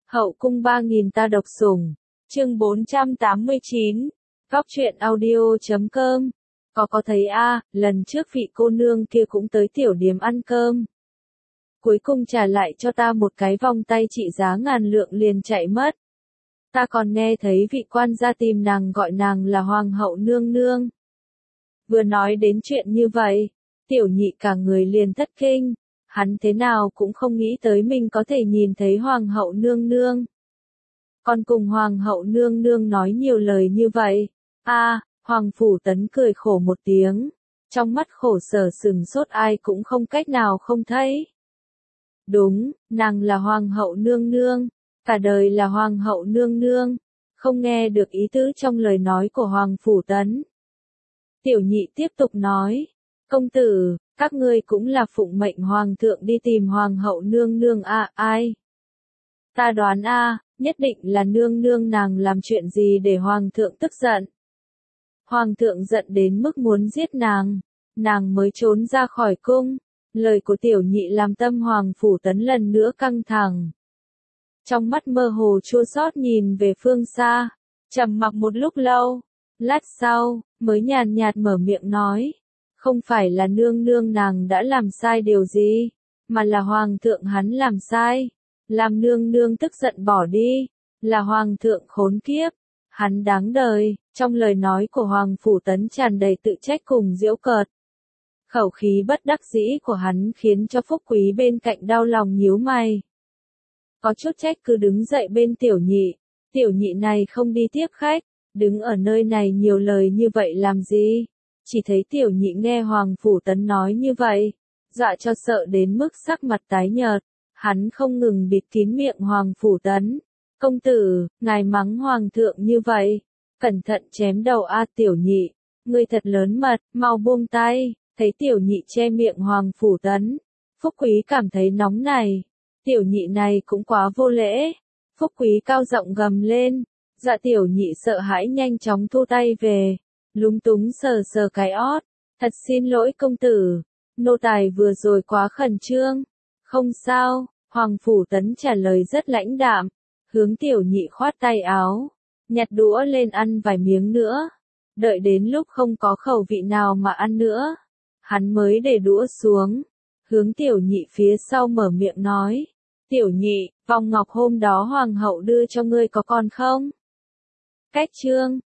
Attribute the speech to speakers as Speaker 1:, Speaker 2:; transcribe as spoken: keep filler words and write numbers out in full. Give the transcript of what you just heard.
Speaker 1: Hậu cung ba nghìn ta độc sủng, chương bốn trăm tám mươi chín, góc truyện audio chấm com. Có có thấy a, lần trước vị cô nương kia cũng tới tiểu điếm ăn cơm. Cuối cùng trả lại cho ta một cái vòng tay trị giá ngàn lượng liền chạy mất. Ta còn nghe thấy vị quan gia tìm nàng gọi nàng là hoàng hậu nương nương. Vừa nói đến chuyện như vậy, tiểu nhị cả người liền thất kinh. Hắn thế nào cũng không nghĩ tới mình có thể nhìn thấy hoàng hậu nương nương. Còn cùng hoàng hậu nương nương nói nhiều lời như vậy. A, à, hoàng phủ tấn cười khổ một tiếng. Trong mắt khổ sở sừng sốt ai cũng không cách nào không thấy. Đúng, nàng là hoàng hậu nương nương. Cả đời là hoàng hậu nương nương. Không nghe được ý tứ trong lời nói của hoàng phủ tấn. Tiểu nhị tiếp tục nói. Công tử, các ngươi cũng là phụng mệnh hoàng thượng đi tìm hoàng hậu nương nương à, ai? Ta đoán a, à, nhất định là nương nương nàng làm chuyện gì để hoàng thượng tức giận. Hoàng thượng giận đến mức muốn giết nàng, nàng mới trốn ra khỏi cung. Lời của tiểu nhị làm tâm hoàng phủ tấn lần nữa căng thẳng. Trong mắt mơ hồ chua xót nhìn về phương xa, trầm mặc một lúc lâu, lát sau, mới nhàn nhạt mở miệng nói. Không phải là nương nương nàng đã làm sai điều gì, mà là hoàng thượng hắn làm sai, làm nương nương tức giận bỏ đi, là hoàng thượng khốn kiếp, hắn đáng đời. Trong lời nói của hoàng phủ tấn tràn đầy tự trách cùng giễu cợt. Khẩu khí bất đắc dĩ của hắn khiến cho Phúc Quý bên cạnh đau lòng nhíu mày. Có chút trách cứ đứng dậy bên tiểu nhị, tiểu nhị này không đi tiếp khách, đứng ở nơi này nhiều lời như vậy làm gì? Chỉ thấy tiểu nhị nghe hoàng phủ tấn nói như vậy, dọa cho sợ đến mức sắc mặt tái nhợt, hắn không ngừng bịt kín miệng hoàng phủ tấn. Công tử, ngài mắng hoàng thượng như vậy, cẩn thận chém đầu a. Tiểu nhị, ngươi thật lớn mật, mau buông tay. Thấy tiểu nhị che miệng hoàng phủ tấn, Phúc Quý cảm thấy nóng này, tiểu nhị này cũng quá vô lễ. Phúc Quý cao giọng gầm lên, dạ tiểu nhị sợ hãi nhanh chóng thu tay về. Lúng túng sờ sờ cái ót, thật xin lỗi công tử, nô tài vừa rồi quá khẩn trương. Không sao, hoàng phủ tấn trả lời rất lãnh đạm, hướng tiểu nhị khoát tay áo, nhặt đũa lên ăn vài miếng nữa, đợi đến lúc không có khẩu vị nào mà ăn nữa, hắn mới để đũa xuống, hướng tiểu nhị phía sau mở miệng nói, tiểu nhị, vòng ngọc hôm đó hoàng hậu đưa cho ngươi có còn không? Cách chương